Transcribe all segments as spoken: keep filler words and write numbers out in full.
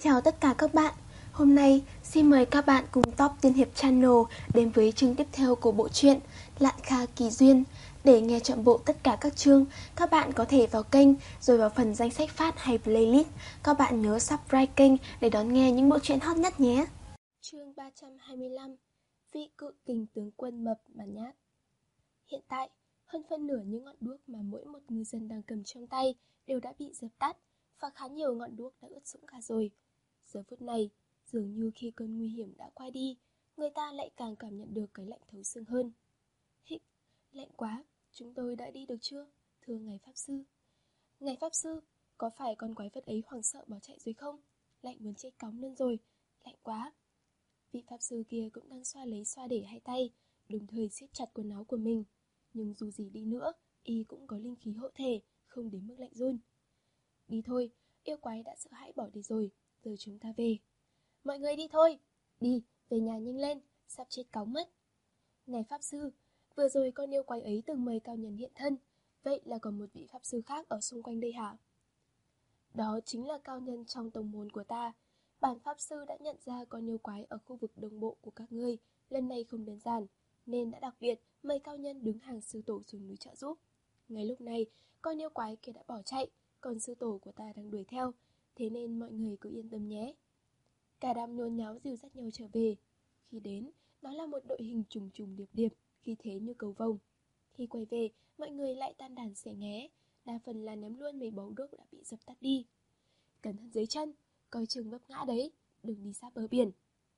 Chào tất cả các bạn. Hôm nay xin mời các bạn cùng Top Tiên Hiệp Channel đến với chương tiếp theo của bộ truyện Lạn Kha Kỳ Duyên. Để nghe trọn bộ tất cả các chương, các bạn có thể vào kênh rồi vào phần danh sách phát hay playlist. Các bạn nhớ subscribe kênh để đón nghe những bộ truyện hot nhất nhé. Chương ba trăm hai mươi lăm. Vị cự kình tướng quân mập mà nhát. Hiện tại, hơn phân nửa những ngọn đuốc mà mỗi một ngư dân đang cầm trong tay đều đã bị dập tắt, và khá nhiều ngọn đuốc đã ướt sũng cả rồi. Giờ phút này, dường như khi cơn nguy hiểm đã qua đi, người ta lại càng cảm nhận được cái lạnh thấu xương hơn. Hịch, lạnh quá, chúng tôi đã đi được chưa, thưa ngài Pháp Sư? Ngài Pháp Sư, có phải con quái vật ấy hoảng sợ bỏ chạy rồi không? Lạnh muốn chết cóng lên rồi, lạnh quá. Vị Pháp Sư kia cũng đang xoa lấy xoa để hai tay, đồng thời siết chặt quần áo của mình. Nhưng dù gì đi nữa, y cũng có linh khí hộ thể, không đến mức lạnh run. Đi thôi, yêu quái đã sợ hãi bỏ đi rồi, giờ chúng ta về. Mọi người đi thôi, đi, về nhà nhanh lên, sắp chết cóng mất. Ngài Pháp Sư, vừa rồi con yêu quái ấy từng mời cao nhân hiện thân, vậy là còn một vị Pháp Sư khác ở xung quanh đây hả? Đó chính là cao nhân trong tông môn của ta. Bản Pháp Sư đã nhận ra con yêu quái ở khu vực đồng bộ của các ngươi lần này không đơn giản, nên đã đặc biệt mời cao nhân đứng hàng sư tổ xuống núi trợ giúp. Ngay lúc này, con yêu quái kia đã bỏ chạy, còn sư tổ của ta đang đuổi theo, thế nên mọi người cứ yên tâm nhé. Cả đám nhốn nháo dìu dắt nhau trở về. Khi đến, đó là một đội hình trùng trùng điệp điệp, khí thế như cầu vồng. Khi quay về, mọi người lại tan đàn xẻ nghé, đa phần là ném luôn mấy bầu đuốc đã bị dập tắt đi. Cẩn thận dưới chân, coi chừng vấp ngã đấy, đừng đi sát bờ biển.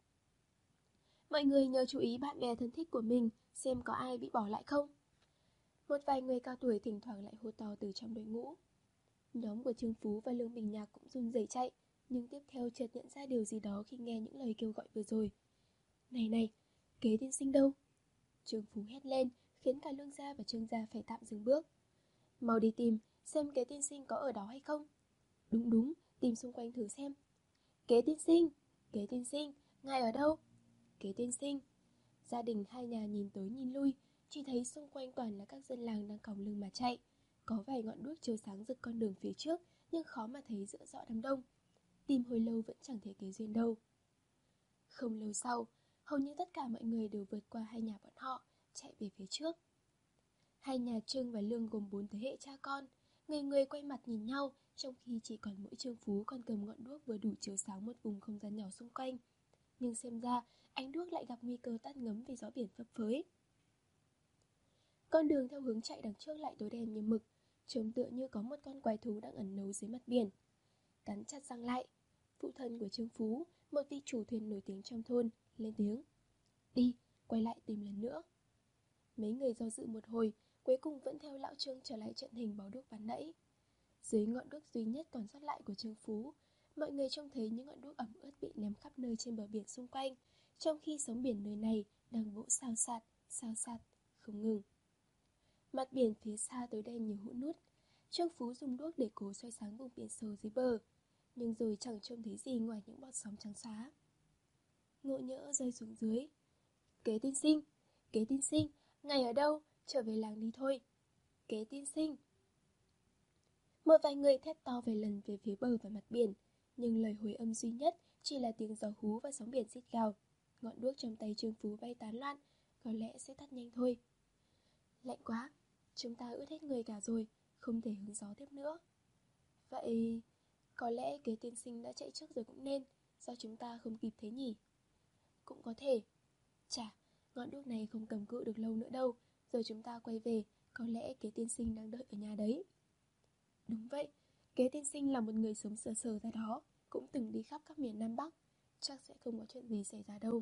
Mọi người nhớ chú ý bạn bè thân thích của mình, xem có ai bị bỏ lại không. Một vài người cao tuổi thỉnh thoảng lại hô to từ trong đội ngũ. Nhóm của Trương Phú và Lương Bình Nhạc cũng run rẩy chạy, nhưng tiếp theo chợt nhận ra điều gì đó khi nghe những lời kêu gọi vừa rồi. Này này, Kế tiên sinh đâu? Trương Phú hét lên, khiến cả Lương gia và Trương gia phải tạm dừng bước. Mau đi tìm, xem Kế tiên sinh có ở đó hay không. Đúng đúng, tìm xung quanh thử xem. Kế tiên sinh, Kế tiên sinh, ngài ở đâu? Kế tiên sinh. Gia đình hai nhà nhìn tới nhìn lui, chỉ thấy xung quanh toàn là các dân làng đang còng lưng mà chạy. Có vài ngọn đuốc chiếu sáng rực con đường phía trước, nhưng khó mà thấy giữa rõ đám đông. Tìm hồi lâu vẫn chẳng thấy Kế Duyên đâu. Không lâu sau, hầu như tất cả mọi người đều vượt qua hai nhà bọn họ, chạy về phía trước. Hai nhà Trương và Lương gồm bốn thế hệ cha con, người người quay mặt nhìn nhau, trong khi chỉ còn mỗi Trương Phú còn cầm ngọn đuốc vừa đủ chiếu sáng một vùng không gian nhỏ xung quanh. Nhưng xem ra, ánh đuốc lại gặp nguy cơ tắt ngấm vì gió biển phấp phới. Con đường theo hướng chạy đằng trước lại tối đen như mực, trông tựa như có một con quái thú đang ẩn náu dưới mặt biển. Cắn chặt răng lại, phụ thân của Trương Phú, một vị chủ thuyền nổi tiếng trong thôn, lên tiếng. Đi, quay lại tìm lần nữa. Mấy người do dự một hồi, cuối cùng vẫn theo lão Trương trở lại trận hình bó đuốc ban nãy. Dưới ngọn đuốc duy nhất còn sót lại của Trương Phú, mọi người trông thấy những ngọn đuốc ẩm ướt bị ném khắp nơi trên bờ biển xung quanh, trong khi sóng biển nơi này đang vỗ xao xạc, xao xạc, không ngừng. Mặt biển phía xa tối đen như hũ nút. Trương Phú dùng đuốc để cố soi sáng vùng biển sâu dưới bờ, nhưng rồi chẳng trông thấy gì ngoài những bọt sóng trắng xóa. Ngộ nhỡ rơi xuống dưới. Kế tiên sinh, Kế tiên sinh, ngài ở đâu? Trở về làng đi thôi. Kế tiên sinh. Một vài người thét to vài lần về phía bờ và mặt biển, nhưng lời hồi âm duy nhất chỉ là tiếng gió hú và sóng biển rít gào. Ngọn đuốc trong tay Trương Phú bay tán loạn, có lẽ sẽ tắt nhanh thôi. Lạnh quá, chúng ta ướt hết người cả rồi, không thể hứng gió tiếp nữa. Vậy, có lẽ Kế tiên sinh đã chạy trước rồi cũng nên, do chúng ta không kịp thế nhỉ? Cũng có thể. Chà, ngọn đuốc này không cầm cự được lâu nữa đâu, giờ chúng ta quay về, có lẽ Kế tiên sinh đang đợi ở nhà đấy. Đúng vậy, Kế tiên sinh là một người sống sờ sờ ra đó, cũng từng đi khắp các miền Nam Bắc, chắc sẽ không có chuyện gì xảy ra đâu.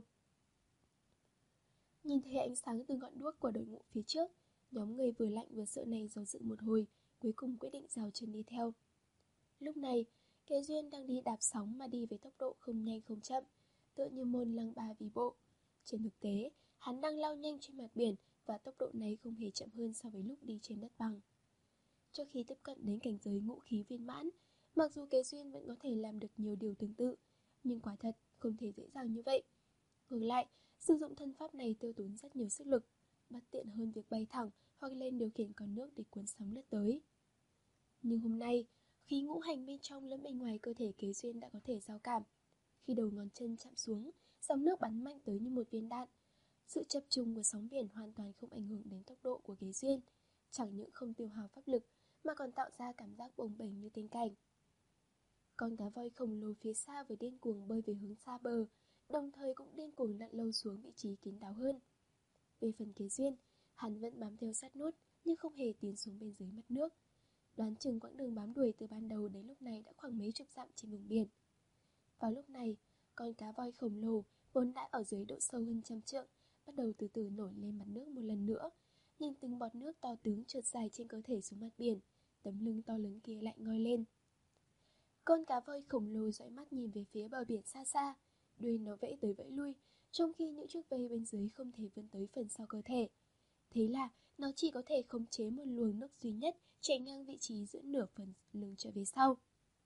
Nhìn thấy ánh sáng từ ngọn đuốc của đội ngũ phía trước, nhóm người vừa lạnh vừa sợ này do dự một hồi, cuối cùng quyết định rào chân đi theo. Lúc này, Kế Duyên đang đi đạp sóng mà đi với tốc độ không nhanh không chậm, tựa như môn lăng ba vì bộ. Trên thực tế, hắn đang lao nhanh trên mặt biển và tốc độ này không hề chậm hơn so với lúc đi trên đất bằng. Trước khi tiếp cận đến cảnh giới ngũ khí viên mãn, mặc dù Kế Duyên vẫn có thể làm được nhiều điều tương tự, nhưng quả thật không thể dễ dàng như vậy. Ngược lại, sử dụng thân pháp này tiêu tốn rất nhiều sức lực, bất tiện hơn việc bay thẳng hoặc lên điều khiển con nước để cuốn sóng lướt tới. Nhưng hôm nay, Khí ngũ hành bên trong lẫn bên ngoài cơ thể Kế Duyên đã có thể giao cảm. Khi đầu ngón chân chạm xuống, dòng nước bắn mạnh tới như một viên đạn. Sự chập trùng của sóng biển hoàn toàn không ảnh hưởng đến tốc độ của Kế Duyên, chẳng những không tiêu hao pháp lực mà còn tạo ra cảm giác bồng bềnh như tiên cảnh. Con cá voi khổng lồ phía xa vừa điên cuồng bơi về hướng xa bờ, đồng thời cũng điên cuồng lặn lâu xuống vị trí kín đáo hơn. Về phần Kế Duyên, hắn vẫn bám theo sát nút nhưng không hề tiến xuống bên dưới mặt nước. Đoán chừng quãng đường bám đuổi từ ban đầu đến lúc này đã khoảng mấy chục dặm trên vùng biển. Vào lúc này, con cá voi khổng lồ vốn đã ở dưới độ sâu hơn trăm trượng bắt đầu từ từ nổi lên mặt nước một lần nữa. Nhìn từng bọt nước to tướng trượt dài trên cơ thể xuống mặt biển, tấm lưng to lớn kia lại ngoi lên. Con cá voi khổng lồ dõi mắt nhìn về phía bờ biển xa xa, đuôi nó vẫy tới vẫy lui, trong khi những chiếc vây bên dưới không thể vươn tới phần sau cơ thể. Thế là nó chỉ có thể khống chế một luồng nước duy nhất chạy ngang vị trí giữa nửa phần lưng trở về sau.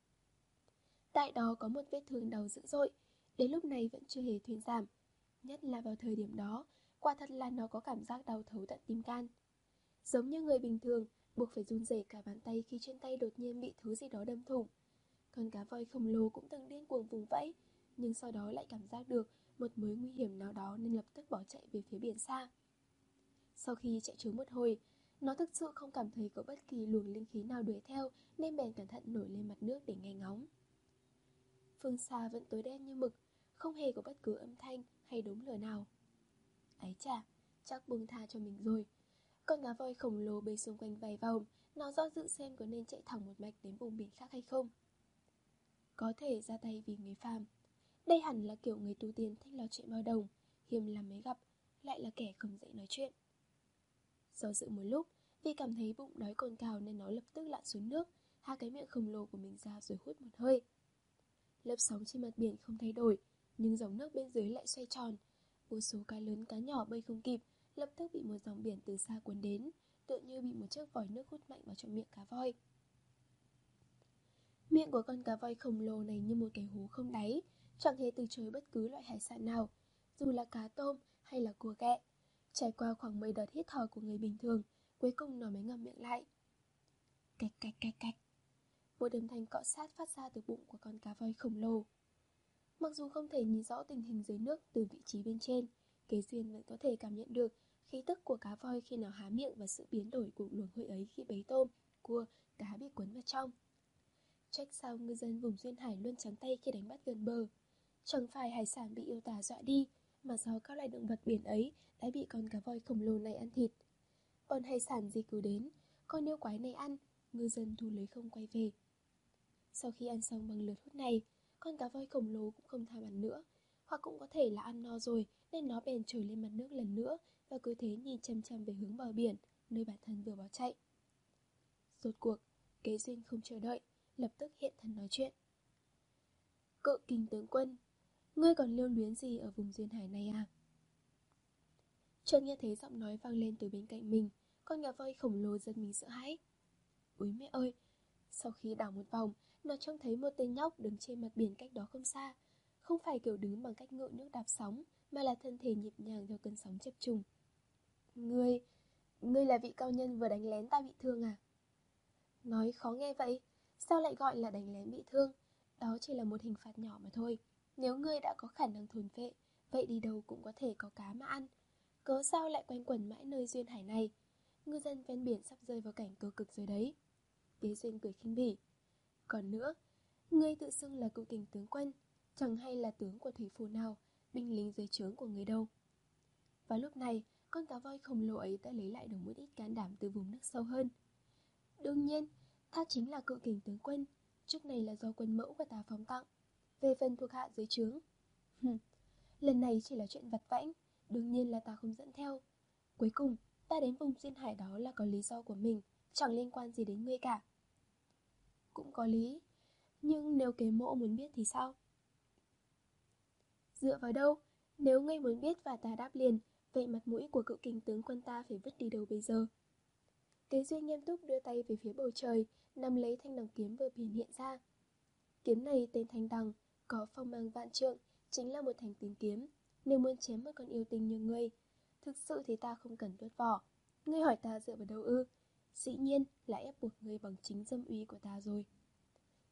Tại đó có một vết thương đau dữ dội, đến lúc này vẫn chưa hề thuyên giảm. Nhất là vào thời điểm đó, quả thật là nó có cảm giác đau thấu tận tim gan. Giống như người bình thường, buộc phải run rẩy cả bàn tay khi trên tay đột nhiên bị thứ gì đó đâm thủng. Con cá voi khổng lồ cũng từng điên cuồng vùng vẫy, nhưng sau đó lại cảm giác được một mối nguy hiểm nào đó nên lập tức bỏ chạy về phía biển xa. Sau khi chạy trốn một hồi, nó thực sự không cảm thấy có bất kỳ luồng linh khí nào đuổi theo nên bèn cẩn thận nổi lên mặt nước để nghe ngóng. Phương xa vẫn tối đen như mực, không hề có bất cứ âm thanh hay đốm lửa nào. Ấy chà, chắc buông tha cho mình rồi. Con cá voi khổng lồ bơi xung quanh vài vòng, nó do dự xem có nên chạy thẳng một mạch đến vùng biển khác hay không. Có thể ra tay vì người phàm. Đây hẳn là kiểu người tu tiên thích lo chuyện bao đồng, hiếm lắm mới gặp, lại là kẻ không dễ nói chuyện. Do dự một lúc, vì cảm thấy bụng đói cồn cào nên nó lập tức lặn xuống nước, hai cái miệng khổng lồ của mình ra rồi hút một hơi. Lớp sóng trên mặt biển không thay đổi, nhưng dòng nước bên dưới lại xoay tròn. Vô số cá lớn cá nhỏ bơi không kịp, lập tức bị một dòng biển từ xa cuốn đến, tựa như bị một chiếc vòi nước hút mạnh vào trong miệng cá voi. Miệng của con cá voi khổng lồ này như một cái hố không đáy, chẳng hề từ chối bất cứ loại hải sản nào, dù là cá tôm hay là cua ghẹ. Trải qua khoảng mười đợt hít thở của người bình thường, cuối cùng nó mới ngậm miệng lại. Cạch cạch cạch cạch. Một âm thanh cọ sát phát ra từ bụng của con cá voi khổng lồ. Mặc dù không thể nhìn rõ tình hình dưới nước từ vị trí bên trên, Kế Duyên vẫn có thể cảm nhận được khí tức của cá voi khi nào há miệng và sự biến đổi của luồng hơi ấy khi bấy tôm, cua, cá bị cuốn vào trong. Trách sao ngư dân vùng duyên hải luôn trắng tay khi đánh bắt gần bờ. Chẳng phải hải sản bị yêu tả dọa đi, mà do các loài động vật biển ấy đã bị con cá voi khổng lồ này ăn thịt. Còn hải sản gì cứ đến, con yêu quái này ăn, ngư dân thu lưới không quay về. Sau khi ăn xong bằng lượt hút này, con cá voi khổng lồ cũng không tham ăn nữa, hoặc cũng có thể là ăn no rồi nên nó bèn trồi lên mặt nước lần nữa và cứ thế nhìn chăm chăm về hướng bờ biển, nơi bản thân vừa bỏ chạy. Rốt cuộc, Kế Duyên không chờ đợi, lập tức hiện thân nói chuyện. Cự Kình tướng quân, ngươi còn lưu luyến gì ở vùng duyên hải này à? Chợt nghe thấy giọng nói vang lên từ bên cạnh mình, con cá voi khổng lồ giật mình sợ hãi. Úi mẹ ơi! Sau khi đảo một vòng, nó trông thấy một tên nhóc đứng trên mặt biển cách đó không xa. Không phải kiểu đứng bằng cách ngự nước đạp sóng, mà là thân thể nhịp nhàng theo cơn sóng chập trùng. Ngươi, ngươi là vị cao nhân vừa đánh lén ta bị thương à? Nói khó nghe vậy, sao lại gọi là đánh lén bị thương? Đó chỉ là một hình phạt nhỏ mà thôi. Nếu ngươi đã có khả năng thôn phệ, vậy đi đâu cũng có thể có cá mà ăn. Cớ sao lại quanh quẩn mãi nơi duyên hải này? Ngư dân ven biển sắp rơi vào cảnh cơ cực rồi đấy. Kế Duyên cười khinh bỉ. Còn nữa, ngươi tự xưng là Cự Kình tướng quân, chẳng hay là tướng của thủy phủ nào, binh lính dưới trướng của người đâu. Và lúc này, con cá voi khổng lồ ấy đã lấy lại được một ít can đảm từ vùng nước sâu hơn. Đương nhiên, ta chính là Cự Kình tướng quân, chức này là do quân mẫu của ta phóng tặng. Về phần thuộc hạ dưới trướng, lần này chỉ là chuyện vặt vãnh, đương nhiên là ta không dẫn theo. Cuối cùng, ta đến vùng duyên hải đó là có lý do của mình, chẳng liên quan gì đến ngươi cả. Cũng có lý, nhưng nếu kế mộ muốn biết thì sao? Dựa vào đâu? Nếu ngươi muốn biết và ta đáp liền, vậy mặt mũi của Cự Kình tướng quân ta phải vứt đi đâu bây giờ? Kế Duyên nghiêm túc đưa tay về phía bầu trời, nắm lấy thanh đằng kiếm vừa hiện hiện ra. Kiếm này tên Thanh Đằng, có phong mang vạn trượng, chính là một thanh tín kiếm. Nếu muốn chém một con yêu tinh như ngươi, thực sự thì ta không cần đốt vỏ. Ngươi hỏi ta dựa vào đâu ư? Dĩ nhiên là ép buộc ngươi bằng chính dâm uy của ta rồi.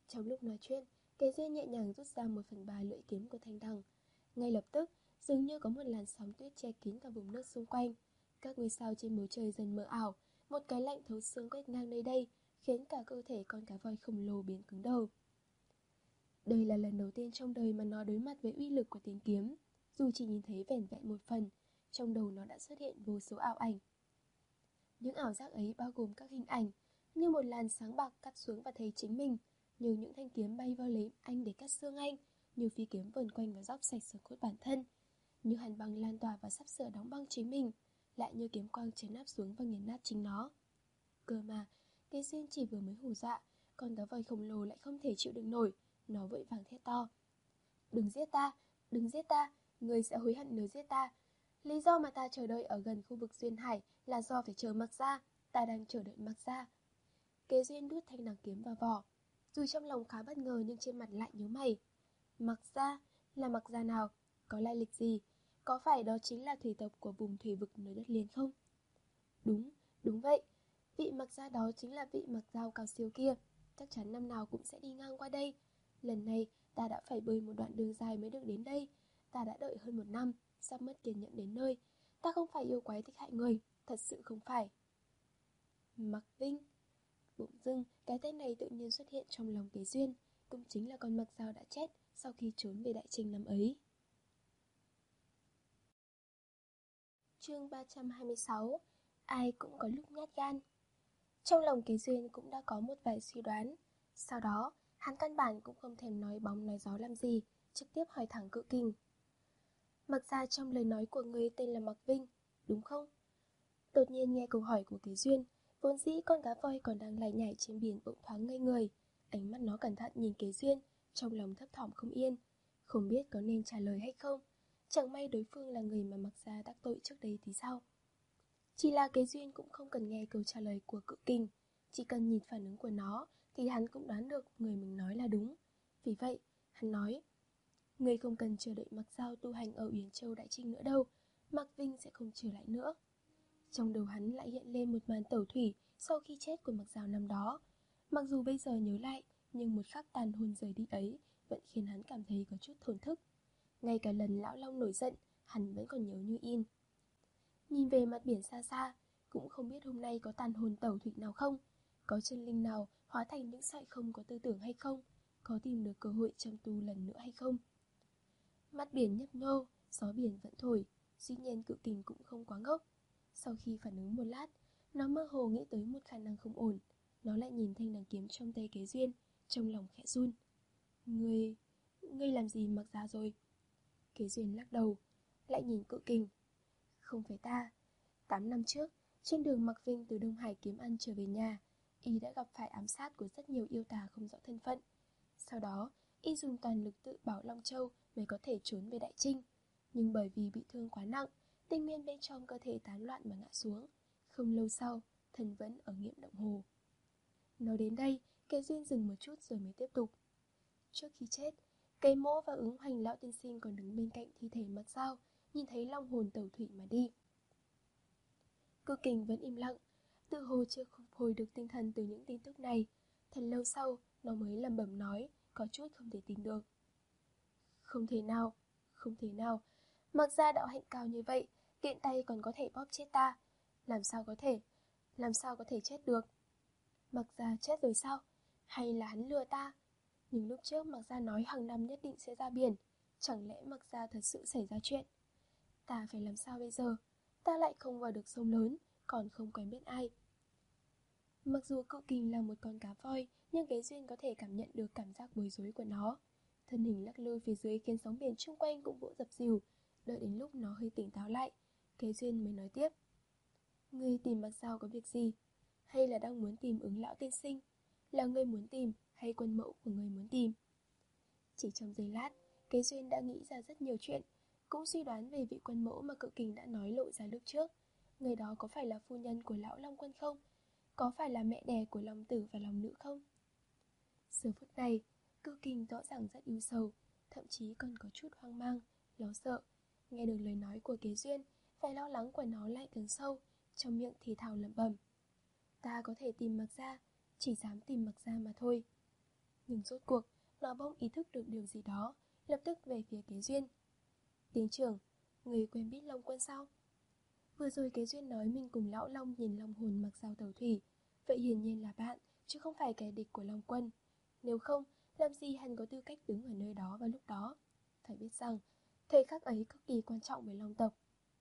Trong lúc nói chuyện, Kế Duyên nhẹ nhàng rút ra một phần ba lưỡi kiếm của thanh đằng. Ngay lập tức, dường như có một làn sóng tuyết che kín cả vùng nước xung quanh. Các ngôi sao trên bầu trời dần mờ ảo, một cái lạnh thấu xương quét ngang nơi đây, khiến cả cơ thể con cá voi khổng lồ biến cứng đờ. Đây là lần đầu tiên trong đời mà nó đối mặt với uy lực của tiếng kiếm. Dù chỉ nhìn thấy vẻn vẹn một phần, trong đầu nó đã xuất hiện vô số ảo ảnh. Những ảo giác ấy bao gồm các hình ảnh, như một làn sáng bạc cắt xuống và thấy chính mình, như những thanh kiếm bay vào lấy anh để cắt xương anh, như phi kiếm vờn quanh và róc sạch xương cốt bản thân, như hàn băng lan tỏa và sắp sửa đóng băng chính mình, lại như kiếm quang chấn áp xuống và nghiền nát chính nó. Cơ mà, Kế Duyên chỉ vừa mới hù dọa, con cá voi khổng lồ lại không thể chịu đựng nổi, nó vội vàng thét to: "Đừng giết ta, đừng giết ta, ngươi sẽ hối hận nếu giết ta. Lý do mà ta chờ đợi ở gần khu vực Duyên Hải là do phải chờ Mặc Gia, ta đang chờ đợi Mặc Gia." Kế Duyên đút thanh đằng kiếm vào vỏ. Dù trong lòng khá bất ngờ nhưng trên mặt lại nhíu mày. Mặc Gia? Là Mặc Gia nào? Có lai lịch gì? Có phải đó chính là thủy tộc của vùng thủy vực nơi đất liền không? Đúng, đúng vậy. Vị Mặc Gia đó chính là vị Mặc Dao cao siêu kia. Chắc chắn năm nào cũng sẽ đi ngang qua đây. Lần này ta đã phải bơi một đoạn đường dài mới được đến đây. Ta đã đợi hơn một năm, sắp mất kiên nhẫn đến nơi. Ta không phải yêu quái thích hại người, thật sự không phải. Mặc Vinh. Bỗng dưng, cái tên này tự nhiên xuất hiện trong lòng Kế Duyên, cũng chính là con Mặc Dao đã chết sau khi trốn về Đại Trinh năm ấy. Chương ba trăm hai mươi sáu. Ai cũng có lúc nhát gan. Trong lòng Kế Duyên cũng đã có một vài suy đoán. Sau đó, hắn căn bản cũng không thèm nói bóng nói gió làm gì, trực tiếp hỏi thẳng Cự Kình. Mặc ra trong lời nói của người tên là Mặc Vinh, đúng không? Đột nhiên nghe câu hỏi của Kế Duyên, vốn dĩ con cá voi còn đang lải nhải trên biển bỗng thoáng ngây người. Ánh mắt nó cẩn thận nhìn Kế Duyên, trong lòng thấp thỏm không yên, không biết có nên trả lời hay không. Chẳng may đối phương là người mà Mặc ra đắc tội trước đây thì sao? Chỉ là Kế Duyên cũng không cần nghe câu trả lời của Cự Kình, chỉ cần nhìn phản ứng của nó thì hắn cũng đoán được người mình nói là đúng. Vì vậy, hắn nói: "Ngươi không cần chờ đợi Mặc Dao tu hành ở Uyển Châu Đại Trinh nữa đâu, Mặc Vinh sẽ không trở lại nữa." Trong đầu hắn lại hiện lên một màn tẩu thủy sau khi chết của Mặc Dao năm đó. Mặc dù bây giờ nhớ lại, nhưng một khắc tàn hồn rời đi ấy vẫn khiến hắn cảm thấy có chút thổn thức. Ngay cả lần lão long nổi giận, hắn vẫn còn nhớ như in. Nhìn về mặt biển xa xa, cũng không biết hôm nay có tàn hồn tẩu thủy nào không, có chân linh nào hóa thành những sợi không có tư tưởng hay không, có tìm được cơ hội chăm tu lần nữa hay không. Mặt biển nhấp nhô, gió biển vẫn thổi, dĩ nhiên Cự Kình cũng không quá ngốc. Sau khi phản ứng một lát, nó mơ hồ nghĩ tới một khả năng không ổn. Nó lại nhìn thanh đằng kiếm trong tay Kế Duyên, trong lòng khẽ run. Ngươi... ngươi làm gì Mặc ra rồi? Kế Duyên lắc đầu, lại nhìn Cự Kình. Không phải ta. Tám năm trước, trên đường Mặc Vinh từ Đông Hải kiếm ăn trở về nhà, y đã gặp phải ám sát của rất nhiều yêu tà không rõ thân phận. Sau đó, y dùng toàn lực tự bảo Long Châu mới có thể trốn về Đại Trinh. Nhưng bởi vì bị thương quá nặng, tinh nguyên bên trong cơ thể tán loạn mà ngã xuống. Không lâu sau, thần vẫn ở Nghiệm Động Hồ. Nói đến đây, Kế Duyên dừng một chút rồi mới tiếp tục. Trước khi chết, Cây Mỗ và Ứng Hoành lão tiên sinh còn đứng bên cạnh thi thể Mặc Dao, nhìn thấy long hồn tẩu thủy mà đi. Cự Kình vẫn im lặng, tự hồ chưa phục hồi được tinh thần từ những tin tức này. Thật lâu sau, nó mới lẩm bẩm nói, có chút không thể tin được. Không thể nào, không thể nào. Mặc ra đạo hạnh cao như vậy, tiện tay còn có thể bóp chết ta. Làm sao có thể, làm sao có thể chết được? Mặc ra chết rồi sao? Hay là hắn lừa ta? Nhưng lúc trước Mặc ra nói hàng năm nhất định sẽ ra biển. Chẳng lẽ Mặc ra thật sự xảy ra chuyện? Ta phải làm sao bây giờ? Ta lại không vào được sông lớn, còn không quen biết ai. Mặc dù Cự Kình là một con cá voi, nhưng Kế Duyên có thể cảm nhận được cảm giác bối rối của nó. Thân hình lắc lư phía dưới khiến sóng biển chung quanh cũng vỗ dập dìu. Đợi đến lúc nó hơi tỉnh táo lại, Kế Duyên mới nói tiếp. Ngươi tìm Mặc Dao có việc gì? Hay là đang muốn tìm Ứng lão tiên sinh? Là ngươi muốn tìm hay quân mẫu của ngươi muốn tìm? Chỉ trong giây lát, Kế Duyên đã nghĩ ra rất nhiều chuyện, cũng suy đoán về vị quân mẫu mà Cự Kình đã nói lộ ra lúc trước. Người đó có phải là phu nhân của lão Long Quân không? Có phải là mẹ đẻ của Long Tử và Long Nữ không? Giờ phút này, Cự Kình rõ ràng rất ưu sầu, thậm chí còn có chút hoang mang, lo sợ. Nghe được lời nói của Kế Duyên, vẻ lo lắng của nó lại càng sâu, trong miệng thì thào lẩm bẩm. Ta có thể tìm Mặc ra, chỉ dám tìm Mặc ra mà thôi. Nhưng rốt cuộc, nó bỗng ý thức được điều gì đó, lập tức về phía Kế Duyên. Tiến trưởng, người quen biết Long Quân sao? Vừa rồi Kế Duyên nói mình cùng lão Long nhìn Long Hồn mặc dao tẩu thủy, vậy hiển nhiên là bạn, chứ không phải kẻ địch của Long Quân. Nếu không, làm gì hắn có tư cách đứng ở nơi đó vào lúc đó? Phải biết rằng, thời khắc ấy cực kỳ quan trọng với Long tộc.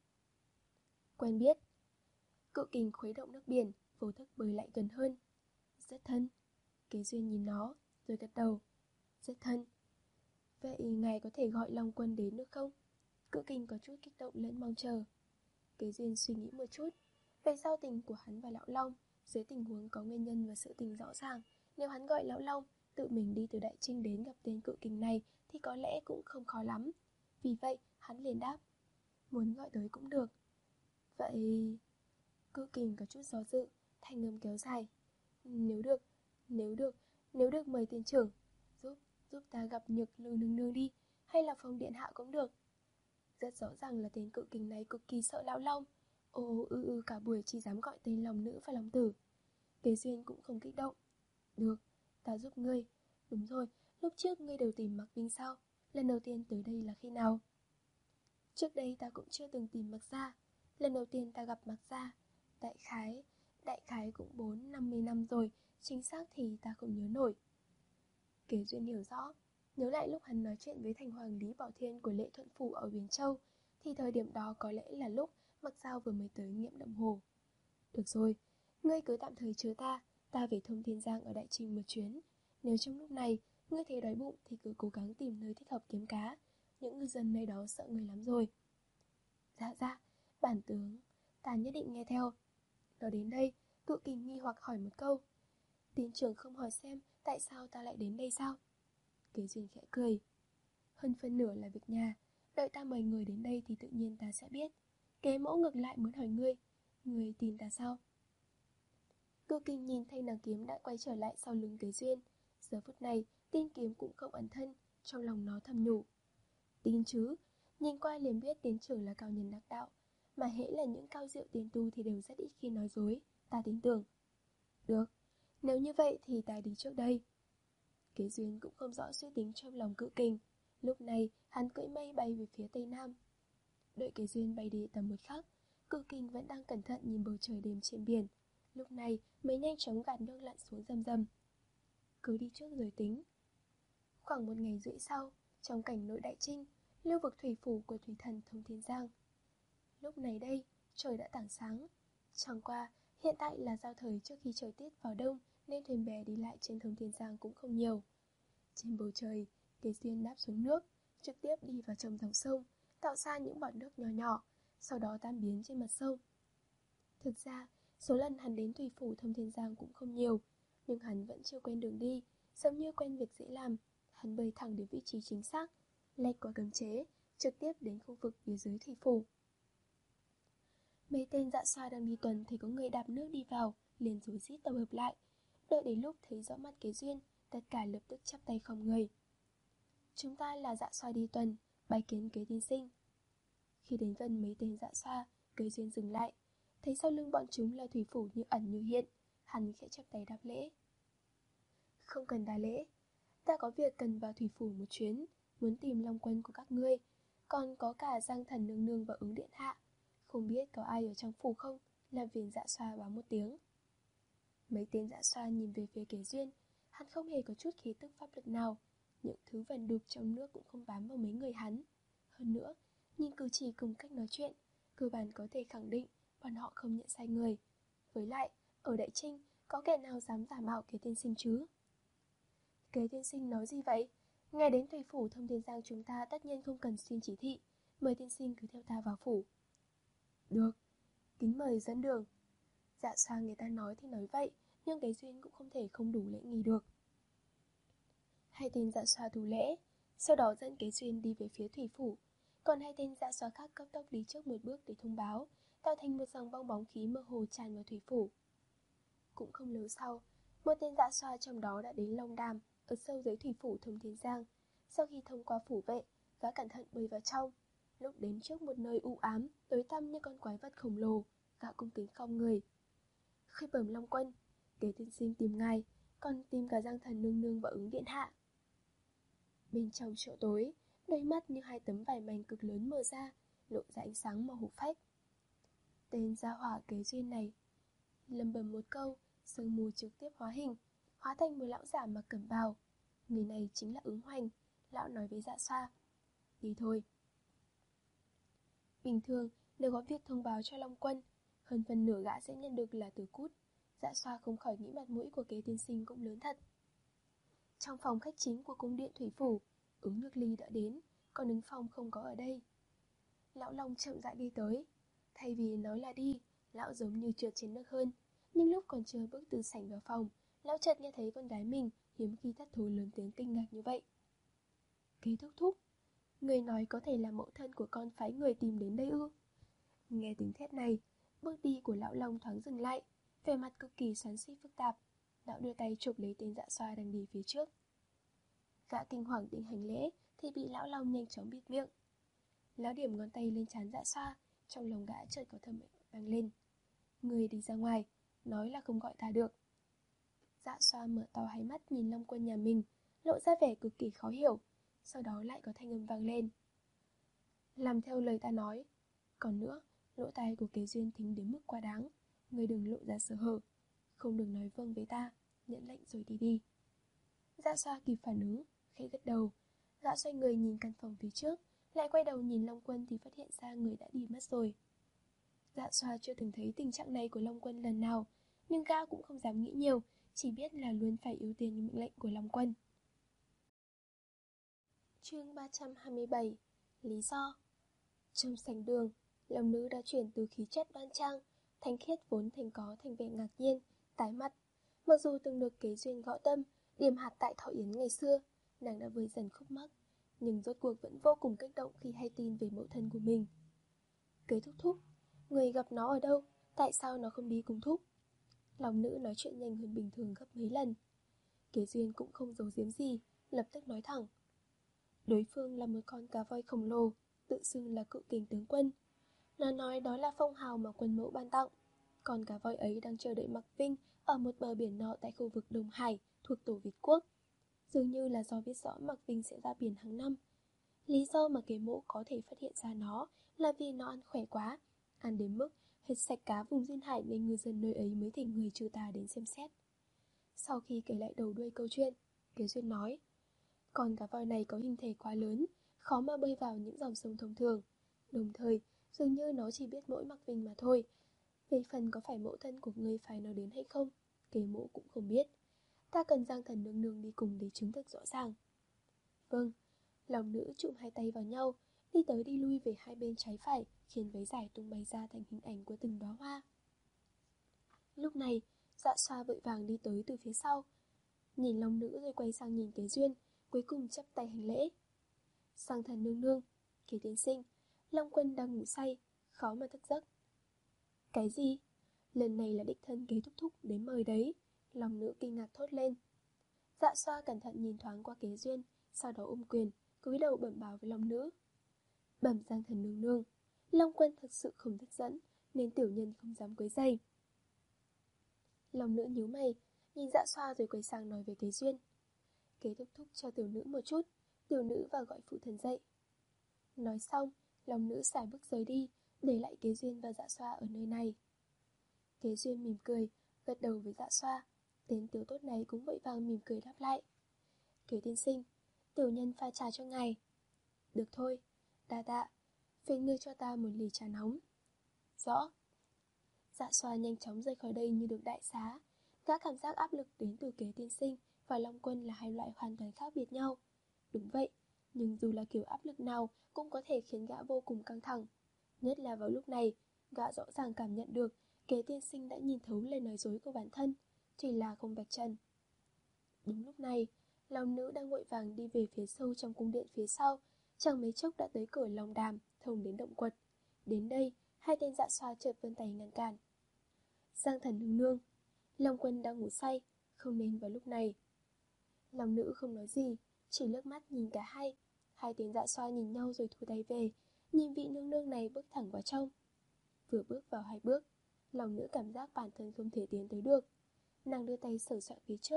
Quen biết. Cự kình khuấy động nước biển, vô thức bơi lại gần hơn. Rất thân. Kế Duyên nhìn nó, rồi gật đầu. Rất thân. Vậy ngài có thể gọi Long Quân đến được không? Cự kình có chút kích động lẫn mong chờ. Kế Duyên suy nghĩ một chút. Về sau tình của hắn và lão Long, dưới tình huống có nguyên nhân và sự tình rõ ràng, nếu hắn gọi lão Long tự mình đi từ Đại Trinh đến gặp tên cự kình này thì có lẽ cũng không khó lắm. Vì vậy hắn liền đáp, muốn gọi tới cũng được. Vậy... Cự kình có chút do dự, thanh âm kéo dài. Nếu được, nếu được, nếu được mời tiền trưởng Giúp, giúp ta gặp Nhược Lư nương nương đi, hay là Phong điện hạ cũng được. Rất rõ ràng là tên cự kình này cực kỳ sợ lão Long. Ô ư ư cả buổi chỉ dám gọi tên lòng nữ và lòng tử. Kế Duyên cũng không kích động. Được, ta giúp ngươi. Đúng rồi, lúc trước ngươi đều tìm Mạc Vinh sao? Lần đầu tiên tới đây là khi nào? Trước đây ta cũng chưa từng tìm Mạc gia. Lần đầu tiên ta gặp Mạc gia, Đại khái, đại khái cũng bốn năm mươi năm rồi, chính xác thì ta không nhớ nổi. Kế Duyên hiểu rõ, nhớ lại lúc hắn nói chuyện với thành hoàng Lý Bảo Thiên của Lệ Thuận Phủ ở Huyền Châu, thì thời điểm đó có lẽ là lúc Mạc Giao vừa mới tới nghiệm Động Hồ. Được rồi, ngươi cứ tạm thời chứa ta, ta về Thông Thiên Giang ở Đại Trình một chuyến. Nếu trong lúc này ngươi thấy đói bụng thì cứ cố gắng tìm nơi thích hợp kiếm cá. Những ngư dân nơi đó sợ ngươi lắm rồi. Dạ dạ, bản tướng, ta nhất định nghe theo. Nói đến đây, Cự kình nghi hoặc hỏi một câu. Tiến trưởng không hỏi xem tại sao ta lại đến đây sao? Kế Duyên khẽ cười. Hơn phân nửa là việc nhà, đợi ta mời người đến đây thì tự nhiên ta sẽ biết. Kế mẫu ngược lại muốn hỏi ngươi, ngươi tin ta sao? Cự kình nhìn thanh nàng kiếm đã quay trở lại sau lưng Kế Duyên. Giờ phút này, tin kiếm cũng không ẩn thân, trong lòng nó thầm nhủ. Tin chứ, nhìn qua liền biết tiến trưởng là cao nhân đắc đạo, mà hễ là những cao diệu tiền tu thì đều rất ít khi nói dối, ta tin tưởng. Được, nếu như vậy thì ta đi trước đây. Kế Duyên cũng không rõ suy tính trong lòng Cự kình. Lúc này hắn cưỡi mây bay về phía tây nam. Đợi Kế Duyên bay đi tầm một khắc, Cự kình vẫn đang cẩn thận nhìn bầu trời đêm trên biển. Lúc này mới nhanh chóng gạt nước lặn xuống rầm rầm. Cứ đi trước rồi tính. Khoảng một ngày rưỡi sau, trong cảnh nội Đại Trinh, lưu vực thủy phủ của thủy thần Thông Thiên Giang. Lúc này đây, trời đã tảng sáng. Chẳng qua, hiện tại là giao thời trước khi trời tiết vào đông, nên thuyền bè đi lại trên Thông Thiên Giang cũng không nhiều. Trên bầu trời, Kế Duyên đáp xuống nước, trực tiếp đi vào trong dòng sông, tạo ra những bọt nước nhỏ nhỏ, sau đó tan biến trên mặt sông. Thực ra, số lần hắn đến thủy phủ Thông Thiên Giang cũng không nhiều, nhưng hắn vẫn chưa quen đường đi, giống như quen việc dễ làm. Hắn bơi thẳng đến vị trí chính xác, lách qua cấm chế, trực tiếp đến khu vực phía dưới thủy phủ. Mấy tên dạ xoa đang đi tuần thấy có người đạp nước đi vào, liền rối rít tập hợp lại. Đợi đến lúc thấy rõ mặt Kế Duyên, tất cả lập tức chắp tay khom người. Chúng ta là dạ xoa đi tuần, bái kiến Kế tiên sinh. Khi đến gần mấy tên dạ xoa, Kế Duyên dừng lại, thấy sau lưng bọn chúng là thủy phủ như ẩn như hiện, hắn khẽ chắp tay đáp lễ. Không cần đa lễ, ta có việc cần vào thủy phủ một chuyến, muốn tìm Long Quân của các ngươi, còn có cả Giang Thần nương nương và Ứng điện hạ. Không biết có ai ở trong phủ không? Làm viên dạ xoa báo một tiếng. Mấy tên dạ xoa nhìn về phía Kế Duyên, hắn không hề có chút khí tức pháp lực nào. Những thứ vần đục trong nước cũng không bám vào mấy người hắn. Hơn nữa, nhìn cử chỉ cùng cách nói chuyện, cơ bản có thể khẳng định bọn họ không nhận sai người. Với lại, ở Đại Trinh, có kẻ nào dám giả mạo Kế tiên sinh chứ? Kế tiên sinh nói gì vậy? Ngày đến thủy phủ Thông Thiên Giang chúng ta tất nhiên không cần xin chỉ thị, mời tiên sinh cứ theo ta vào phủ. Được, kính mời dẫn đường. Dạ xoa người ta nói thì nói vậy, nhưng Kế Duyên cũng không thể không đủ lễ nghi được. Hai tên dạ xoa thủ lễ, sau đó dẫn Kế Duyên đi về phía thủy phủ. Còn hai tên dạ xoa khác cấp tốc đi trước một bước để thông báo, tạo thành một dòng bong bóng khí mơ hồ tràn vào thủy phủ. Cũng không lâu sau, một tên dạ xoa trong đó đã đến Long Đàm, ở sâu dưới thủy phủ Thông Thiên Giang. Sau khi thông qua phủ vệ, gã cẩn thận bơi vào trong. Lúc đến trước một nơi u ám, tối tăm như con quái vật khổng lồ, gã cung kính khom người. Khơi bẩm Long Quân, Kế tiên sinh tìm ngài, còn tìm cả Giang Thần nương nương và Ứng điện hạ. Bên trong chỗ tối, đôi mắt như hai tấm vải mảnh cực lớn mở ra, lộ ra ánh sáng màu hổ phách. Tên gia hỏa kế duyên này lầm bầm một câu, sương mù trực tiếp hóa hình, hóa thành một lão giả mặc cẩm bào. Người này chính là Ứng Hoành. Lão nói với Dạ Xoa: đi thôi. Bình thường, nếu có việc thông báo cho Long Quân, hơn phần nửa gã sẽ nhận được là từ cút. Dạ Xoa không khỏi nghĩ mặt mũi của kế tiên sinh cũng lớn thật. Trong phòng khách chính của cung điện Thủy Phủ, Ứng Nhược Ly đã đến, còn Ứng Phong không có ở đây. Lão Long chậm rãi đi tới. Thay vì nói là đi, lão giống như trượt trên nước hơn. Nhưng lúc còn chưa bước từ sảnh vào phòng, lão chợt nghe thấy con gái mình hiếm khi thất thố lớn tiếng kinh ngạc như vậy. Kế thúc thúc, người nói có thể là mẫu thân của con phái người tìm đến đây ư? Nghe tiếng thét này, bước đi của lão Long thoáng dừng lại, vẻ mặt cực kỳ xoắn xuýt phức tạp. Lão đưa tay chụp lấy tên Dạ Xoa đang đi phía trước. Gã kinh hoàng định hành lễ thì bị lão Long nhanh chóng bịt miệng. Lão điểm ngón tay lên trán Dạ Xoa, trong lòng gã chợt có thầm vang lên: người đi ra ngoài, nói là không gọi ta được. Dạ Xoa mở to hai mắt nhìn Long Quân nhà mình, lộ ra vẻ cực kỳ khó hiểu. Sau đó lại có thanh âm vang lên: làm theo lời ta nói. Còn nữa, lỗ tai của kế duyên thính đến mức quá đáng, người đừng lộ ra sơ hở, không đừng nói vâng với ta, nhận lệnh rồi đi đi. Dạ Xoa kịp phản ứng, khẽ gật đầu. Gã xoay người nhìn căn phòng phía trước, lại quay đầu nhìn Long Quân thì phát hiện ra người đã đi mất rồi. Dạ Xoa chưa từng thấy tình trạng này của Long Quân lần nào, nhưng gã cũng không dám nghĩ nhiều, chỉ biết là luôn phải ưu tiên những mệnh lệnh của Long Quân. Chương ba trăm hai mươi bảy. Lý do. Trong sảnh đường, lòng nữ đã chuyển từ khí chất đoan trang, thanh khiết vốn thành có thành vẻ ngạc nhiên, tái mặt. Mặc dù từng được kế duyên gõ tâm, điềm hạt tại Thọ Yến ngày xưa, nàng đã vơi dần khúc mắc, nhưng rốt cuộc vẫn vô cùng kích động khi hay tin về mẫu thân của mình. Kế thúc thúc, người gặp nó ở đâu? Tại sao nó không đi cùng thúc? Lòng nữ nói chuyện nhanh hơn bình thường gấp mấy lần. Kế duyên cũng không giấu giếm gì, lập tức nói thẳng. Đối phương là một con cá voi khổng lồ, tự xưng là cự kình tướng quân. Nó nói đó là phong hào mà quân mẫu ban tặng. Con cá voi ấy đang chờ đợi Mạc Vinh ở một bờ biển nọ tại khu vực Đông Hải thuộc Tổ Việt Quốc. Dường như là do biết rõ Mạc Vinh sẽ ra biển hàng năm. Lý do mà kế mẫu có thể phát hiện ra nó là vì nó ăn khỏe quá, ăn đến mức hết sạch cá vùng duyên hải, nên ngư dân nơi ấy mới thỉnh người trừ tà đến xem xét. Sau khi kể lại đầu đuôi câu chuyện, Kế Duyên nói: con cá voi này có hình thể quá lớn, khó mà bơi vào những dòng sông thông thường. Đồng thời, dường như nó chỉ biết mỗi Mạc Vinh mà thôi. Về phần có phải mẫu thân của ngươi phải nó đến hay không, kế mẫu cũng không biết. Ta cần Giang Thần nương nương đi cùng để chứng thực rõ ràng. Vâng. Lòng nữ chụm hai tay vào nhau, đi tới đi lui về hai bên trái phải, khiến váy dài tung bay ra thành hình ảnh của từng đóa hoa. Lúc này, Dạ Xoa vội vàng đi tới từ phía sau, nhìn Long nữ rồi quay sang nhìn Kế Duyên, cuối cùng chắp tay hành lễ. Giang Thần nương nương, Kế tiên sinh, Long Quân đang ngủ say, khó mà thức giấc. Cái gì? Lần này là đích thân Kế thúc thúc đến mời đấy. Long nữ kinh ngạc thốt lên. Dạ Xoa cẩn thận nhìn thoáng qua Kế Duyên, sau đó ôm quyền, cúi đầu bẩm báo với Long nữ. Bẩm Giang Thần nương nương, Long Quân thực sự không thức dẫn, nên tiểu nhân không dám quấy rầy. Long nữ nhíu mày, nhìn Dạ Xoa rồi quay sang nói với Kế Duyên. Kế thúc thúc cho tiểu nữ một chút, tiểu nữ vào gọi phụ thần dậy. Nói xong, Long nữ xài bước rời đi, để lại Kế Duyên và Dạ Xoa ở nơi này. Kế Duyên mỉm cười, gật đầu với Dạ Xoa. Tên tiểu tốt này cũng vội vàng mỉm cười đáp lại. Kế tiên sinh, tiểu nhân pha trà cho ngài. Được thôi, đa tạ, phiền ngươi cho ta một ly trà nóng. Rõ. Dạ Xoa nhanh chóng rời khỏi đây như được đại xá. Gã cảm giác áp lực đến từ Kế tiên sinh và Long Quân là hai loại hoàn toàn khác biệt nhau. Đúng vậy, nhưng dù là kiểu áp lực nào cũng có thể khiến gã vô cùng căng thẳng. Nhất là vào lúc này, gã rõ ràng cảm nhận được Kế tiên sinh đã nhìn thấu lời nói dối của bản thân, chỉ là không vạch trần. Đúng lúc này, Long nữ đang vội vàng đi về phía sâu trong cung điện phía sau, chẳng mấy chốc đã tới cửa Long Đàm thông đến động quật. Đến đây, hai tên Dạ Xoa chợt vươn tay ngăn cản. Giang Thần nương nương, Long Quân đang ngủ say, không nên vào lúc này. Long nữ không nói gì, chỉ liếc mắt nhìn cả hai. Hai tên Dạ Xoa nhìn nhau rồi thu tay về, nhìn vị nương nương này bước thẳng vào trong. Vừa bước vào hai bước, lòng nữ cảm giác bản thân không thể tiến tới được. Nàng đưa tay sờ soạn phía trước,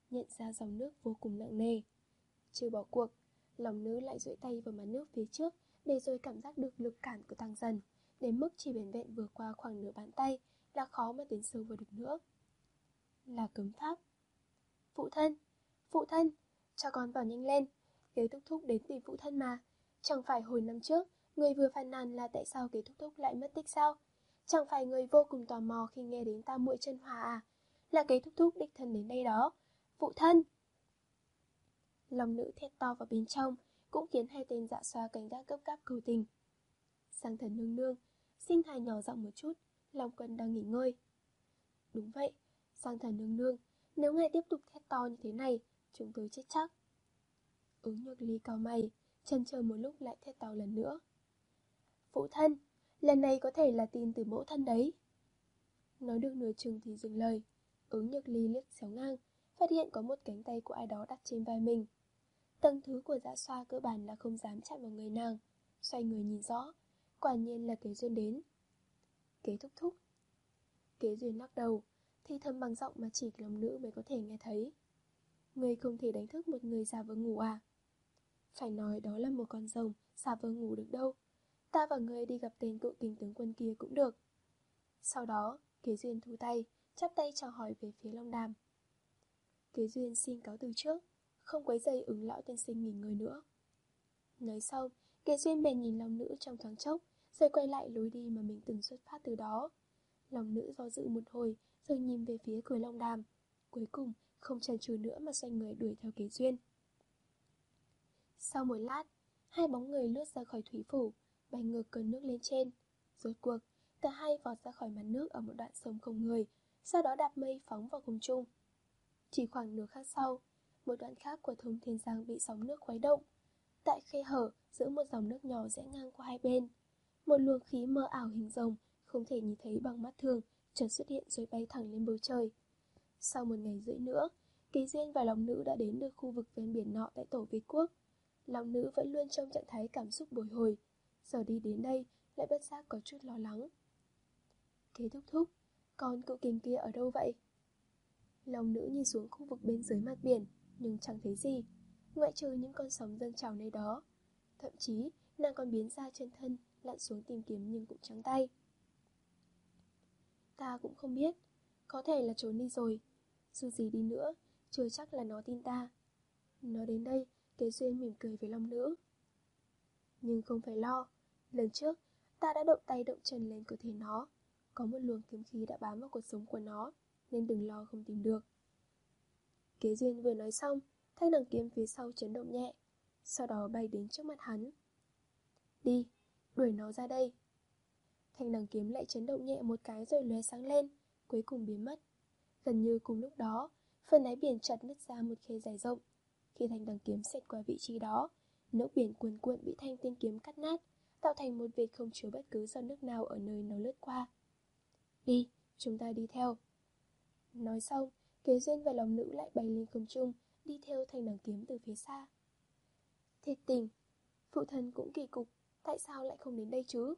nhận ra dòng nước vô cùng nặng nề. Chưa bỏ cuộc, lòng nữ lại duỗi tay vào mặt nước phía trước, để rồi cảm giác được lực cản của tăng dần, đến mức chỉ vẻn vẹn vừa qua khoảng nửa bàn tay là khó mà tiến sâu vào được nữa. Là cấm pháp. Phụ thân, phụ thân, cho con vào nhanh lên, kế thúc thúc đến tìm phụ thân mà. Chẳng phải hồi năm trước, người vừa phàn nàn là tại sao kế thúc thúc lại mất tích sao? Chẳng phải người vô cùng tò mò khi nghe đến Tam Muội Chân Hỏa à? Là kế thúc thúc đích thân đến đây đó. Phụ thân! Lòng nữ thét to vào bên trong, cũng khiến hai tên dạ xoa cảnh giác gấp gáp cầu tình. Sang Thần nương nương, xin hài nhỏ giọng một chút, Long Quân đang nghỉ ngơi. Đúng vậy, Sang Thần nương nương, nếu ngài tiếp tục thét to như thế này, chúng tôi chết chắc. Ứng Nhược Ly cau mày, chần chờ một lúc lại thét to lần nữa. Phụ thân, lần này có thể là tin từ mẫu thân đấy. Nói được nửa chừng thì dừng lời. Ứng Nhược Ly liếc xéo ngang, phát hiện có một cánh tay của ai đó đặt trên vai mình. Tầng thứ của Dạ Xoa cơ bản là không dám chạm vào người nàng. Xoay người nhìn rõ, quả nhiên là Kế Duyên đến. Kế thúc thúc. Kế Duyên lắc đầu, thì thầm bằng giọng mà chỉ lòng nữ mới có thể nghe thấy. Người không thể đánh thức một người già vờ ngủ à? Phải nói đó là một con rồng, già vờ ngủ được đâu. Ta và người đi gặp tên cựu kình tướng quân kia cũng được. Sau đó, Kế Duyên thu tay, chắp tay chào hỏi về phía Long Đàm. Kế Duyên xin cáo từ trước, không quấy rầy Ứng lão tiên sinh nghỉ ngơi nữa. Nói xong, Kế Duyên bèn nhìn lòng nữ trong thoáng chốc, rồi quay lại lối đi mà mình từng xuất phát từ đó. Lòng nữ do dự một hồi, rồi nhìn về phía cửa Long Đàm. Cuối cùng, không chần chừ nữa mà xoay người đuổi theo Kế Duyên. Sau một lát, hai bóng người lướt ra khỏi thủy phủ, bay ngược cơn nước lên trên. Rốt cuộc, cả hai vọt ra khỏi mặt nước ở một đoạn sông không người, sau đó đạp mây phóng vào không trung. Chỉ khoảng nửa khắc sau, một đoạn khác của Thông Thiên Giang bị sóng nước khuấy động. Tại khe hở giữa một dòng nước nhỏ rẽ ngang qua hai bên, một luồng khí mơ ảo hình rồng không thể nhìn thấy bằng mắt thường chợt xuất hiện rồi bay thẳng lên bầu trời. Sau một ngày rưỡi nữa, Kế Duyên và lòng nữ đã đến được khu vực ven biển nọ tại Tổ Việt Quốc. Lòng nữ vẫn luôn trong trạng thái cảm xúc bồi hồi, giờ đi đến đây lại bất giác có chút lo lắng. Kế thúc thúc, con cựu kình kia ở đâu vậy? Lòng nữ nhìn xuống khu vực bên dưới mặt biển, nhưng chẳng thấy gì, ngoại trừ những con sóng dâng trào nơi đó. Thậm chí, nàng còn biến ra chân thân, lặn xuống tìm kiếm nhưng cũng trắng tay. Ta cũng không biết, có thể là trốn đi rồi. Dù gì đi nữa, chưa chắc là nó tin ta. Nói đến đây, Kế Duyên mỉm cười với lòng nữ. Nhưng không phải lo, lần trước, ta đã động tay động chân lên cơ thể nó. Có một luồng kiếm khí đã bám vào cuộc sống của nó, nên đừng lo không tìm được. Kế Duyên vừa nói xong, thanh đằng kiếm phía sau chấn động nhẹ, sau đó bay đến trước mặt hắn. Đi, đuổi nó ra đây. Thanh đằng kiếm lại chấn động nhẹ một cái rồi lóe sáng lên, cuối cùng biến mất. Gần như cùng lúc đó, phần đáy biển chợt nứt ra một khe dài rộng. Khi thanh đằng kiếm xẹt qua vị trí đó, nước biển cuồn cuộn bị thanh tiên kiếm cắt nát, tạo thành một vệt không chứa bất cứ giọt nước nào ở nơi nó lướt qua. Đi, chúng ta đi theo. Nói xong, Kế Duyên và lòng nữ lại bay lên không trung, đi theo thanh đằng kiếm từ phía xa. Thiệt tình, phụ thân cũng kỳ cục, tại sao lại không đến đây chứ?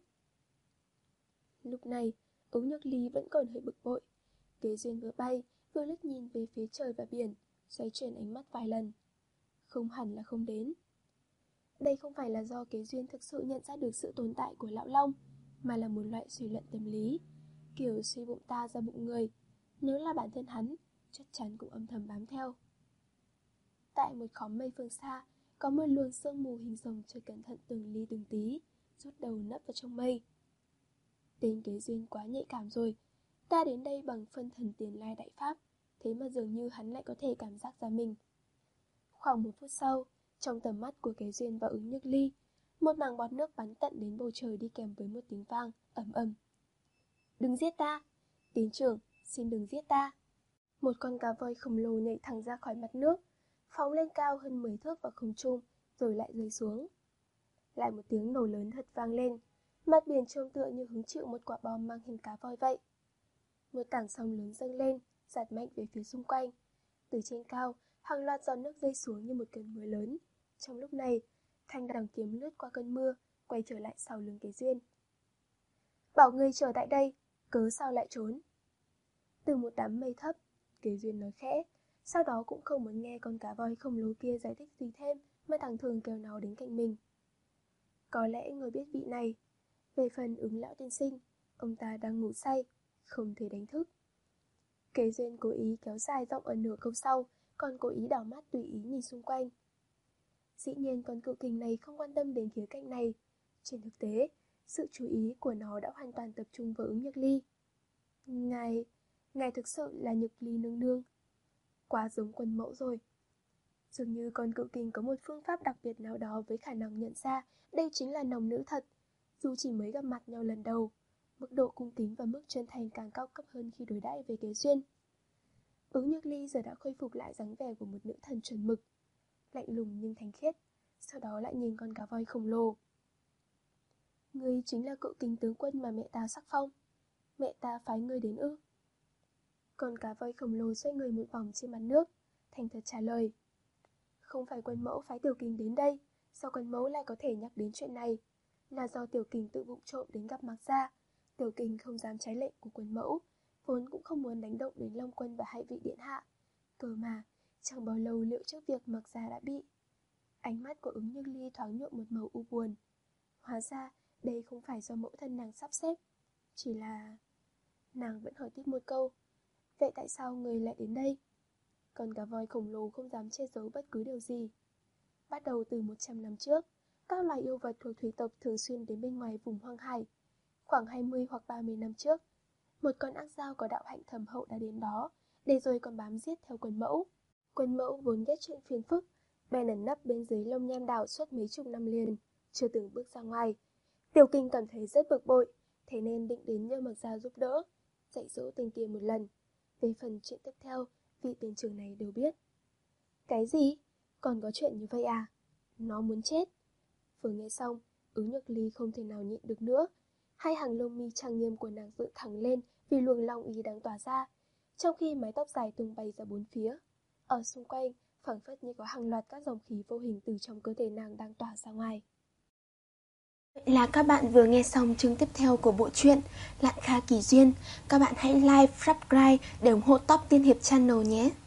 Lúc này, Ứng Nhược Ly vẫn còn hơi bực bội. Kế Duyên vừa bay, vừa lướt nhìn về phía trời và biển, xoay chuyển ánh mắt vài lần. Không hẳn là không đến. Đây không phải là do Kế Duyên thực sự nhận ra được sự tồn tại của Lão Long, mà là một loại suy luận tâm lý, kiểu suy bụng ta ra bụng người. Nếu là bản thân hắn, chắc chắn cũng âm thầm bám theo. Tại một khóm mây phương xa, có một luồng sương mù hình rồng chơi cẩn thận từng ly từng tí, rút đầu nấp vào trong mây. Tên Kế Duyên quá nhạy cảm rồi. Ta đến đây bằng phân thần tiền lai đại pháp, thế mà dường như hắn lại có thể cảm giác ra mình. Khoảng một phút sau, trong tầm mắt của Kế Duyên và Ứng Nhược Ly, một mảng bọt nước bắn tận đến bầu trời đi kèm với một tiếng vang ầm ầm. Đừng giết ta! Tín trưởng, xin đừng giết ta! Một con cá voi khổng lồ nhảy thẳng ra khỏi mặt nước, phóng lên cao hơn mười thước vào không trung, rồi lại rơi xuống. Lại một tiếng nổ lớn thật vang lên, mặt biển trông tựa như hứng chịu một quả bom mang hình cá voi vậy. Một tảng sóng lớn dâng lên, dạt mạnh về phía xung quanh. Từ trên cao, hàng loạt giọt nước rơi xuống như một cơn mưa lớn. Trong lúc này, thanh đằng kiếm lướt qua cơn mưa, quay trở lại sau lưng Kế Duyên. Bảo ngươi chờ tại đây, cớ sao lại trốn? Từ một đám mây thấp, Kế Duyên nói khẽ, Sau đó cũng không muốn nghe con cá voi khổng lồ kia giải thích gì thêm, mà thẳng thừng kéo nó đến cạnh mình. Có lẽ người biết vị này. Về phần Ứng lão tiên sinh, ông ta đang ngủ say, không thể đánh thức. Kế Duyên cố ý kéo dài giọng ở nửa câu sau, còn cố ý đảo mắt tùy ý nhìn xung quanh. Dĩ nhiên con cự kình này không quan tâm đến khía cạnh này. Trên thực tế, sự chú ý của nó đã hoàn toàn tập trung vào Ứng Nhược Ly. Ngài, ngài thực sự là Nhược Ly nương nương. Quá giống Quân Mẫu rồi. Dường như con cự kình có một phương pháp đặc biệt nào đó với khả năng nhận ra đây chính là nòng nữ thật, dù chỉ mới gặp mặt nhau lần đầu. Mức độ cung kính và mức chân thành càng cao cấp hơn khi đối đãi với Kế Duyên. Ứng Nhược Ly giờ đã khôi phục lại dáng vẻ của một nữ thần chuẩn mực, lạnh lùng nhưng thanh khiết, sau đó lại nhìn con cá voi khổng lồ. Ngươi chính là cự kình tướng quân mà mẹ ta sắc phong. Mẹ ta phái ngươi đến ư? Con cá voi khổng lồ xoay người một vòng trên mặt nước, thành thật trả lời. Không phải Quân Mẫu phái Tiểu Kình đến đây, sao Quân Mẫu lại có thể nhắc đến chuyện này? Là do Tiểu Kình tự vụng trộm đến gặp Mạc Gia. Tiểu Kình không dám trái lệnh của Quân Mẫu, vốn cũng không muốn đánh động đến Long Quân và hai vị điện hạ. Cơ mà, chẳng bao lâu liệu trước việc Mạc Gia đã bị. Ánh mắt của Ứng Nhược Ly thoáng nhuộm một màu u buồn. Hóa ra, đây không phải do mẫu thân nàng sắp xếp, chỉ là... Nàng vẫn hỏi tiếp một câu. Vậy tại sao người lại đến đây? Con cá voi khổng lồ không dám che giấu bất cứ điều gì. Bắt đầu từ một trăm năm trước, các loài yêu vật thuộc thủy tộc thường xuyên đến bên ngoài vùng hoang hải. Khoảng hai mươi hoặc ba mươi năm trước, một con ác dao có đạo hạnh thâm hậu đã đến đó, để rồi còn bám giết theo Quân Mẫu. Quân Mẫu vốn ghét chuyện phiền phức, bèn ẩn nấp bên dưới lông nham đảo suốt mấy chục năm liền, chưa từng bước ra ngoài. Tiểu Kình cảm thấy rất bực bội, thế nên định đến nhờ Mạc Gia giúp đỡ, dạy dỗ tên kia một lần. Về phần chuyện tiếp theo, vị tiền trưởng này đều biết. Cái gì? Còn có chuyện như vậy à? Nó muốn chết. Vừa nghe xong, Ứng Nhược Ly không thể nào nhịn được nữa. Hai hàng lông mi trang nghiêm của nàng dựng thẳng lên vì luồng long ý đang tỏa ra, trong khi mái tóc dài tung bay ra bốn phía. Ở xung quanh, phảng phất như có hàng loạt các dòng khí vô hình từ trong cơ thể nàng đang tỏa ra ngoài. Vậy là các bạn vừa nghe xong chương tiếp theo của bộ truyện Lạn Kha Kỳ Duyên. Các bạn hãy like, subscribe để ủng hộ Top Tiên Hiệp Channel nhé.